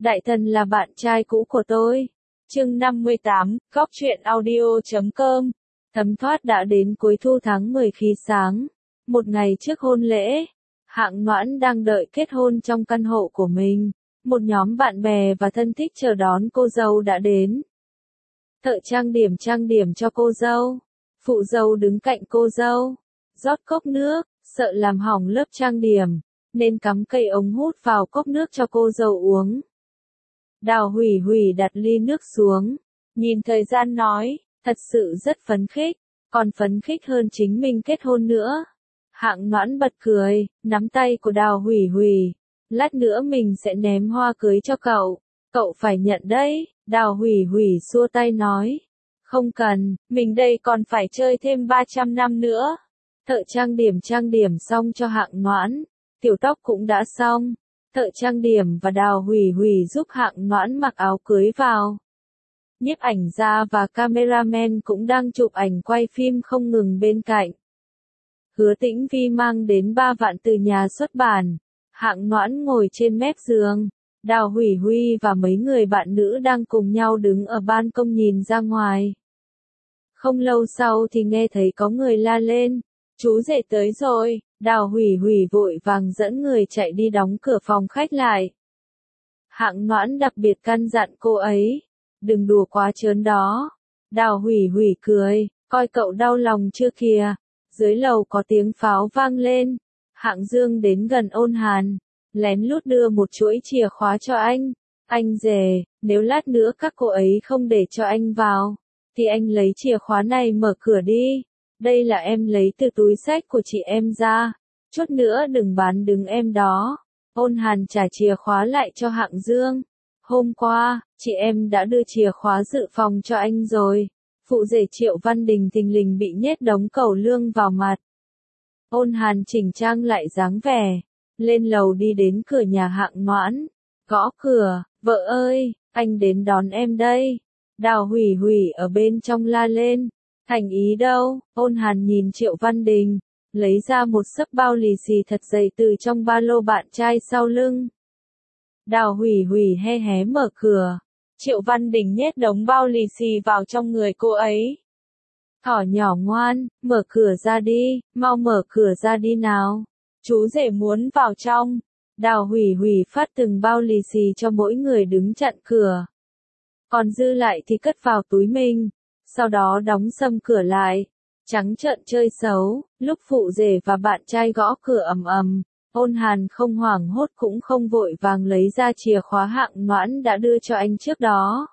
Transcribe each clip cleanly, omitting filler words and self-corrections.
Đại thần là bạn trai cũ của tôi. Chương 58, Góc truyện audio.com. Thấm thoát đã đến cuối thu tháng 10 khi sáng. Một ngày trước hôn lễ, Hạng Noãn đang đợi kết hôn trong căn hộ của mình. Một nhóm bạn bè và thân thích chờ đón cô dâu đã đến. Thợ trang điểm cho cô dâu. Phụ dâu đứng cạnh cô dâu, rót cốc nước, sợ làm hỏng lớp trang điểm, nên cắm cây ống hút vào cốc nước cho cô dâu uống. Đào Hủy Hủy đặt ly nước xuống, nhìn thời gian nói, thật sự rất phấn khích, còn phấn khích hơn chính mình kết hôn nữa. Hạng Noãn bật cười, nắm tay của Đào Hủy Hủy, lát nữa mình sẽ ném hoa cưới cho cậu phải nhận đấy. Đào Hủy Hủy xua tay nói, không cần, mình đây còn phải chơi thêm 300 năm nữa. Thợ trang điểm xong cho Hạng Noãn, tiểu tóc cũng đã xong. Thợ trang điểm và Đào Hủy Hủy giúp Hạng Noãn mặc áo cưới vào. Nhiếp ảnh gia và cameraman cũng đang chụp ảnh quay phim không ngừng bên cạnh. Hứa Tĩnh Vi mang đến 3 vạn từ nhà xuất bản. Hạng Noãn ngồi trên mép giường. Đào Hủy Hủy và mấy người bạn nữ đang cùng nhau đứng ở ban công nhìn ra ngoài. Không lâu sau thì nghe thấy có người la lên, chú rể tới rồi. Đào Hủy Hủy vội vàng dẫn người chạy đi đóng cửa phòng khách lại. Hạng Noãn đặc biệt căn dặn cô ấy, đừng đùa quá trớn đó. Đào Hủy Hủy cười, coi cậu đau lòng chưa kìa. Dưới lầu có tiếng pháo vang lên. Hạng Dương đến gần Ôn Hàn, lén lút đưa một chuỗi chìa khóa cho anh. Anh rể, nếu lát nữa các cô ấy không để cho anh vào, thì anh lấy chìa khóa này mở cửa đi. Đây là em lấy từ túi xách của chị em ra. Chút nữa đừng bán đứng em đó. Ôn Hàn trả chìa khóa lại cho Hạng Dương. Hôm qua, chị em đã đưa chìa khóa dự phòng cho anh rồi. Phụ rể Triệu Văn Đình thình lình bị nhét đống cẩu lương vào mặt. Ôn Hàn chỉnh trang lại dáng vẻ, lên lầu đi đến cửa nhà Hạng Noãn, gõ cửa, vợ ơi, anh đến đón em đây. Đào Hủy Hủy ở bên trong la lên, thành ý đâu. Ôn Hàn nhìn Triệu Văn Đình, lấy ra một xấp bao lì xì thật dày từ trong ba lô bạn trai sau lưng. Đào Hủy Hủy hé hé mở cửa. Triệu Văn Đình nhét đống bao lì xì vào trong người cô ấy. Thỏ nhỏ ngoan, mở cửa ra đi, mau mở cửa ra đi nào. Chú rể muốn vào trong. Đào Hủy Hủy phát từng bao lì xì cho mỗi người đứng chặn cửa. Còn dư lại thì cất vào túi mình, sau đó đóng sầm cửa lại. Trắng trợn chơi xấu, lúc phụ rể và bạn trai gõ cửa ầm ầm, Ôn Hàn không hoảng hốt cũng không vội vàng lấy ra chìa khóa Hạng Noãn đã đưa cho anh trước đó.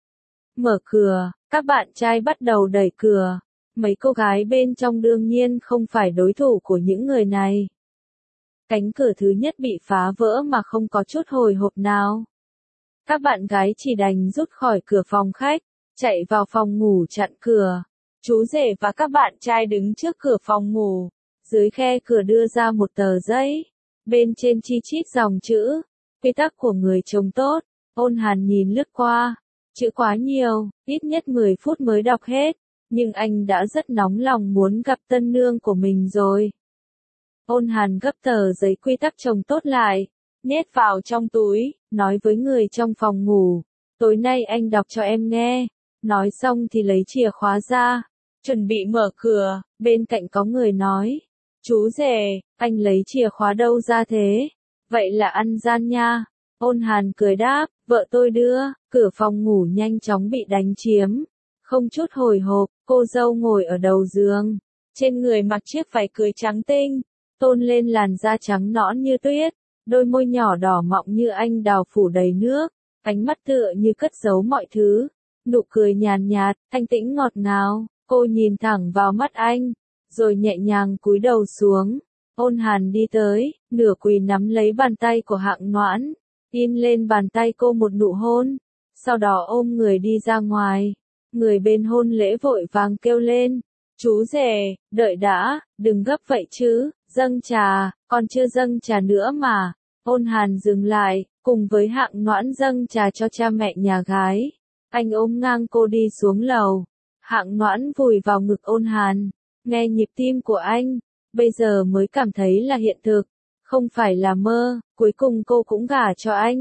Mở cửa, các bạn trai bắt đầu đẩy cửa. Mấy cô gái bên trong đương nhiên không phải đối thủ của những người này. Cánh cửa thứ nhất bị phá vỡ mà không có chút hồi hộp nào. Các bạn gái chỉ đành rút khỏi cửa phòng khách, chạy vào phòng ngủ chặn cửa. Chú rể và các bạn trai đứng trước cửa phòng ngủ. Dưới khe cửa đưa ra một tờ giấy. Bên trên chi chít dòng chữ, quy tắc của người chồng tốt. Ôn Hàn nhìn lướt qua. Chữ quá nhiều, ít nhất 10 phút mới đọc hết. Nhưng anh đã rất nóng lòng muốn gặp tân nương của mình rồi. Ôn Hàn gấp tờ giấy quy tắc chồng tốt lại, nhét vào trong túi, nói với người trong phòng ngủ. Tối nay anh đọc cho em nghe. Nói xong thì lấy chìa khóa ra, chuẩn bị mở cửa. Bên cạnh có người nói, chú rể, anh lấy chìa khóa đâu ra thế? Vậy là ăn gian nha. Ôn Hàn cười đáp, vợ tôi đưa. Cửa phòng ngủ nhanh chóng bị đánh chiếm. Không chút hồi hộp, cô dâu ngồi ở đầu giường. Trên người mặc chiếc váy cưới trắng tinh, tôn lên làn da trắng nõn như tuyết. Đôi môi nhỏ đỏ mọng như anh đào phủ đầy nước. Ánh mắt tựa như cất giấu mọi thứ. Nụ cười nhàn nhạt, thanh tĩnh ngọt ngào. Cô nhìn thẳng vào mắt anh, rồi nhẹ nhàng cúi đầu xuống. Ôn Hàn đi tới, nửa quỳ nắm lấy bàn tay của Hạng Noãn, in lên bàn tay cô một nụ hôn, sau đó ôm người đi ra ngoài. Người bên hôn lễ vội vàng kêu lên, chú rể, đợi đã, đừng gấp vậy chứ, dâng trà, còn chưa dâng trà nữa mà. Ôn Hàn dừng lại, cùng với Hạng Noãn dâng trà cho cha mẹ nhà gái. Anh ôm ngang cô đi xuống lầu. Hạng Noãn vùi vào ngực Ôn Hàn, nghe nhịp tim của anh, bây giờ mới cảm thấy là hiện thực, không phải là mơ. Cuối cùng cô cũng gả cho anh,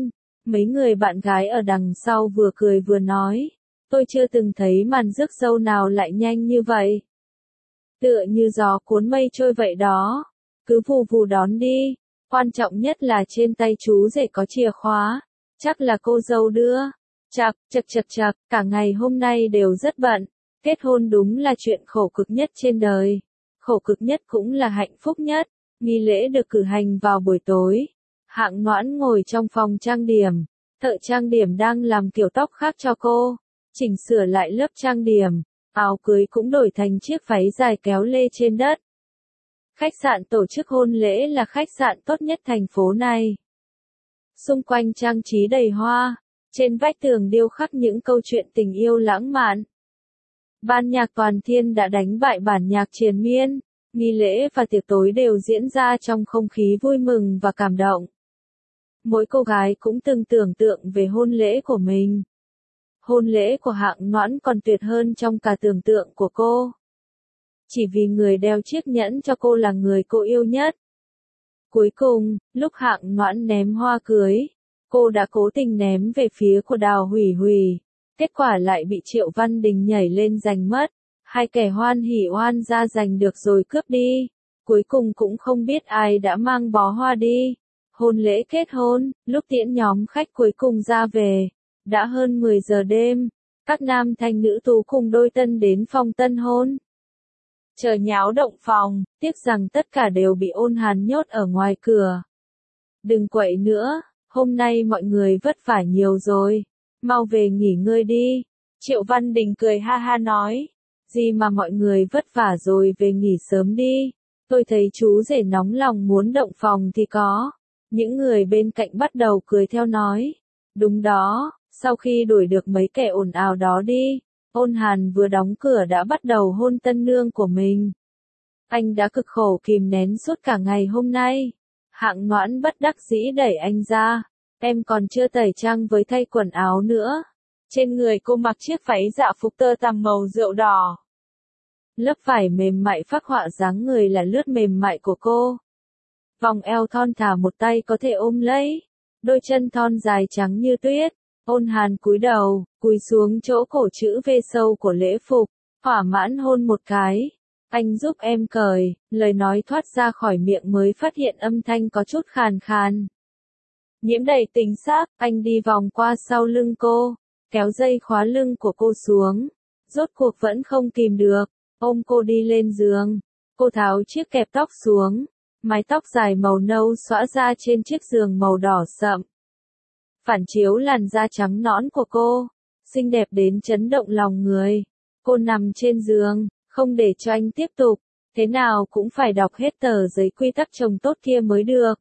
Mấy người bạn gái ở đằng sau vừa cười vừa nói, tôi chưa từng thấy màn rước dâu nào lại nhanh như vậy. Tựa như gió cuốn mây trôi vậy đó, cứ vù vù đón đi, quan trọng nhất là trên tay chú rể có chìa khóa, chắc là cô dâu đưa. Chật, cả ngày hôm nay đều rất bận, kết hôn đúng là chuyện khổ cực nhất trên đời, khổ cực nhất cũng là hạnh phúc nhất. Nghi lễ được cử hành vào buổi tối, Hạng Noãn ngồi trong phòng trang điểm, thợ trang điểm đang làm kiểu tóc khác cho cô, chỉnh sửa lại lớp trang điểm, áo cưới cũng đổi thành chiếc váy dài kéo lê trên đất. Khách sạn tổ chức hôn lễ là khách sạn tốt nhất thành phố này. Xung quanh trang trí đầy hoa, trên vách tường điêu khắc những câu chuyện tình yêu lãng mạn. Ban nhạc Toàn Thiên đã đánh bại bản nhạc triền miên, nghi lễ và tiệc tối đều diễn ra trong không khí vui mừng và cảm động. Mỗi cô gái cũng từng tưởng tượng về hôn lễ của mình. Hôn lễ của Hạng Noãn còn tuyệt hơn trong cả tưởng tượng của cô. Chỉ vì người đeo chiếc nhẫn cho cô là người cô yêu nhất. Cuối cùng, lúc Hạng Noãn ném hoa cưới, cô đã cố tình ném về phía của Đào Hủy Hủy. Kết quả lại bị Triệu Văn Đình nhảy lên giành mất. Hai kẻ hoan hỉ oan ra giành được rồi cướp đi. Cuối cùng cũng không biết ai đã mang bó hoa đi. Hôn lễ kết hôn, lúc tiễn nhóm khách cuối cùng ra về. Đã hơn 10 giờ đêm. Các nam thanh nữ tú cùng đôi tân đến phòng tân hôn. Chờ nháo động phòng, tiếc rằng tất cả đều bị Ôn Hàn nhốt ở ngoài cửa. Đừng quậy nữa, hôm nay mọi người vất vả nhiều rồi. Mau về nghỉ ngơi đi. Triệu Văn Đình cười ha ha nói. Gì mà mọi người vất vả rồi về nghỉ sớm đi. Tôi thấy chú rể nóng lòng muốn động phòng thì có. Những người bên cạnh bắt đầu cười theo nói. Đúng đó, sau khi đuổi được mấy kẻ ồn ào đó đi, Ôn Hàn vừa đóng cửa đã bắt đầu hôn tân nương của mình. Anh đã cực khổ kìm nén suốt cả ngày hôm nay. Hạng Noãn bất đắc dĩ đẩy anh ra. Em còn chưa tẩy trang với thay quần áo nữa. Trên người cô mặc chiếc váy dạ phục tơ tằm màu rượu đỏ. Lớp vải mềm mại phác họa dáng người là lướt mềm mại của cô. Vòng eo thon thả một tay có thể ôm lấy. Đôi chân thon dài trắng như tuyết. Ôn Hàn cúi đầu, cúi xuống chỗ cổ chữ V sâu của lễ phục. Thỏa mãn hôn một cái. Anh giúp em cởi, lời nói thoát ra khỏi miệng mới phát hiện âm thanh có chút khàn khàn. Nhiễm đầy tình xác, anh đi vòng qua sau lưng cô, kéo dây khóa lưng của cô xuống. Rốt cuộc vẫn không kìm được, ôm cô đi lên giường. Cô tháo chiếc kẹp tóc xuống, mái tóc dài màu nâu xõa ra trên chiếc giường màu đỏ sậm. Phản chiếu làn da trắng nõn của cô, xinh đẹp đến chấn động lòng người. Cô nằm trên giường, không để cho anh tiếp tục, thế nào cũng phải đọc hết tờ giấy quy tắc chồng tốt kia mới được.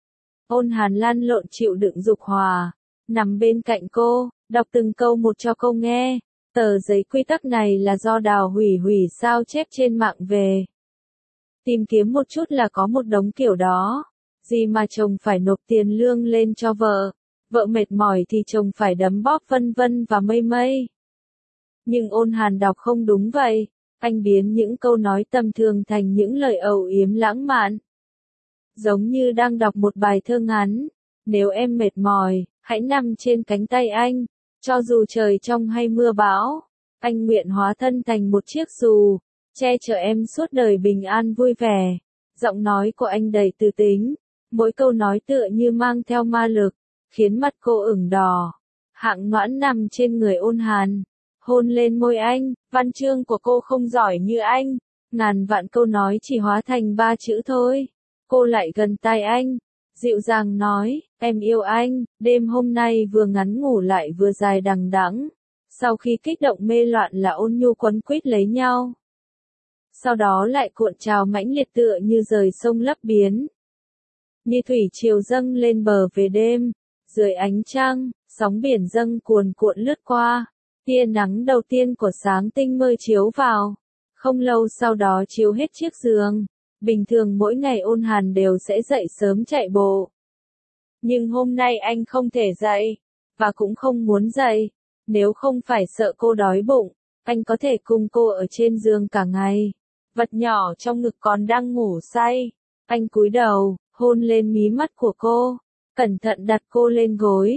Ôn Hàn lăn lộn chịu đựng dục hòa, nằm bên cạnh cô, đọc từng câu một cho cô nghe. Tờ giấy quy tắc này là do Đào Hủy Hủy sao chép trên mạng về. Tìm kiếm một chút là có một đống kiểu đó. Gì mà chồng phải nộp tiền lương lên cho vợ. Vợ mệt mỏi thì chồng phải đấm bóp vân vân và mây mây. Nhưng Ôn Hàn đọc không đúng vậy. Anh biến những câu nói tầm thường thành những lời âu yếm lãng mạn. Giống như đang đọc một bài thơ ngắn. Nếu em mệt mỏi, hãy nằm trên cánh tay anh. Cho dù trời trong hay mưa bão, anh nguyện hóa thân thành một chiếc dù, che chở em suốt đời bình an vui vẻ. Giọng nói của anh đầy tư tính, mỗi câu nói tựa như mang theo ma lực, khiến mặt cô ửng đỏ. Hạng Noãn nằm trên người Ôn Hàn, hôn lên môi anh, văn chương của cô không giỏi như anh, ngàn vạn câu nói chỉ hóa thành 3 chữ thôi. Cô lại gần tai anh, dịu dàng nói, em yêu anh, đêm hôm nay vừa ngắn ngủ lại vừa dài đằng đẵng. Sau khi kích động mê loạn là ôn nhu quấn quýt lấy nhau. Sau đó lại cuộn trào mãnh liệt tựa như rời sông lấp biến. Như thủy triều dâng lên bờ về đêm, dưới ánh trăng, sóng biển dâng cuồn cuộn lướt qua. Tia nắng đầu tiên của sáng tinh mơ chiếu vào. Không lâu sau đó chiếu hết chiếc giường. Bình thường mỗi ngày Ôn Hàn đều sẽ dậy sớm chạy bộ. Nhưng hôm nay anh không thể dậy, và cũng không muốn dậy. Nếu không phải sợ cô đói bụng, anh có thể cùng cô ở trên giường cả ngày. Vật nhỏ trong ngực còn đang ngủ say. Anh cúi đầu, hôn lên mí mắt của cô, cẩn thận đặt cô lên gối.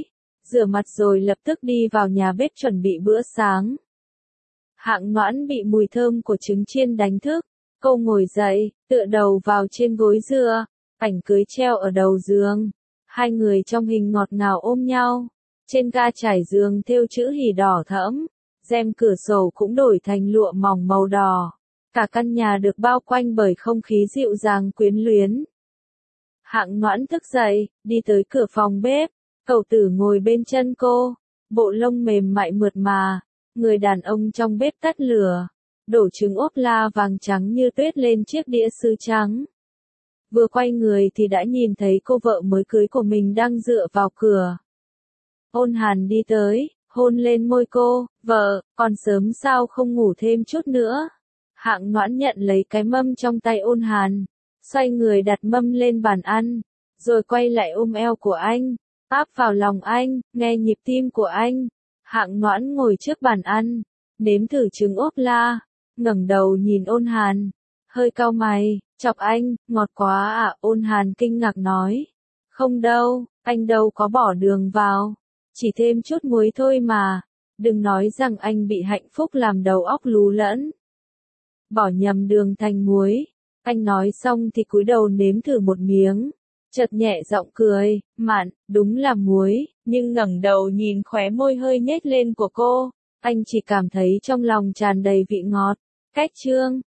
rửa mặt rồi lập tức đi vào nhà bếp chuẩn bị bữa sáng. Hạng Noãn bị mùi thơm của trứng chiên đánh thức, cô ngồi dậy, tựa đầu vào trên gối dựa, ảnh cưới treo ở đầu giường. Hai người trong hình ngọt ngào ôm nhau, trên ga trải giường thêu chữ hỉ đỏ thẫm, rèm cửa sổ cũng đổi thành lụa mỏng màu đỏ. Cả căn nhà được bao quanh bởi không khí dịu dàng quyến luyến. Hạng Noãn thức dậy, đi tới cửa phòng bếp, cậu tử ngồi bên chân cô, bộ lông mềm mại mượt mà, người đàn ông trong bếp tắt lửa, đổ trứng ốp la vàng trắng như tuyết lên chiếc đĩa sứ trắng. Vừa quay người thì đã nhìn thấy cô vợ mới cưới của mình đang dựa vào cửa. Ôn Hàn đi tới, hôn lên môi cô, vợ, còn sớm sao không ngủ thêm chút nữa. Hạng Noãn nhận lấy cái mâm trong tay Ôn Hàn, xoay người đặt mâm lên bàn ăn, rồi quay lại ôm eo của anh, áp vào lòng anh, nghe nhịp tim của anh. Hạng Noãn ngồi trước bàn ăn, nếm thử trứng ốp la, ngẩng đầu nhìn Ôn Hàn, hơi cau mày, chọc anh, ngọt quá à, Ôn Hàn kinh ngạc nói. Không đâu, anh đâu có bỏ đường vào, chỉ thêm chút muối thôi mà, đừng nói rằng anh bị hạnh phúc làm đầu óc lú lẫn. Bỏ nhầm đường thành muối, anh nói xong thì cúi đầu nếm thử một miếng, chợt nhẹ giọng cười, mặn, đúng là muối, nhưng ngẩng đầu nhìn khóe môi hơi nhếch lên của cô, anh chỉ cảm thấy trong lòng tràn đầy vị ngọt. Cách chương